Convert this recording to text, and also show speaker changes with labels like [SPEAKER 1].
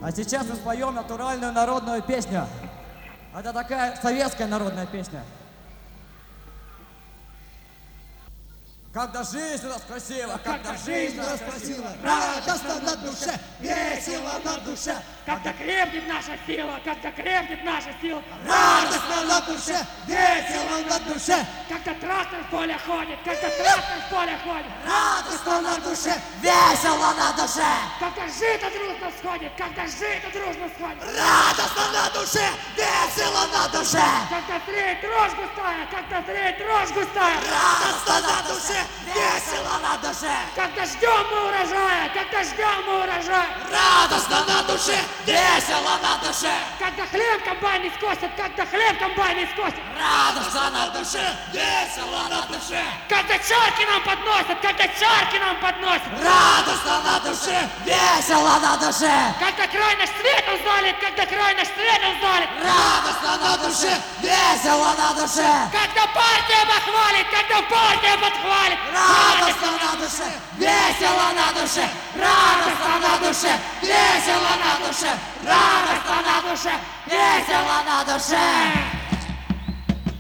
[SPEAKER 1] А сейчас мы споем натуральную народную песню. Это такая советская народная песня. Когда жизнь у нас красива, когда жизнь у нас красива, радостно на душе, весело на душе.
[SPEAKER 2] Когда крепнет наша сила, когда крепнет наша сила,
[SPEAKER 1] радостно на душе, весело на душе.
[SPEAKER 2] Когда трактор в поле ходит, когда трактор в поле ходит,
[SPEAKER 1] радостно на душе, весело на душе.
[SPEAKER 2] Когда жито дружно сходит, когда жито дружно сходит,
[SPEAKER 1] радостно на душе, весело на душе.
[SPEAKER 2] Когда тлеет дрожь густая, когда тлеет дрожь густая,
[SPEAKER 1] радостно на душе, весело на душе.
[SPEAKER 2] Когда ждем мы урожая, когда ждем мы урожая,
[SPEAKER 1] радостно на душе, весело на душе.
[SPEAKER 2] Когда хлеб комбайн не скосит, когда хлеб комбайн не скосит,
[SPEAKER 1] радостно на душе, весело на душе.
[SPEAKER 2] Когда чарки нам подносят, когда чарки нам подносят,
[SPEAKER 1] радостно на душе, весело на душе.
[SPEAKER 2] Когда край наш светом залит, когда край наш светом залит,
[SPEAKER 1] радостно на душе, весело на душе.
[SPEAKER 2] Когда партия похвалит, когда партия подхвалит,
[SPEAKER 1] радостно на душе, весело на душе, радостно на душе, весело на душе, радостно на душе, весело на душе.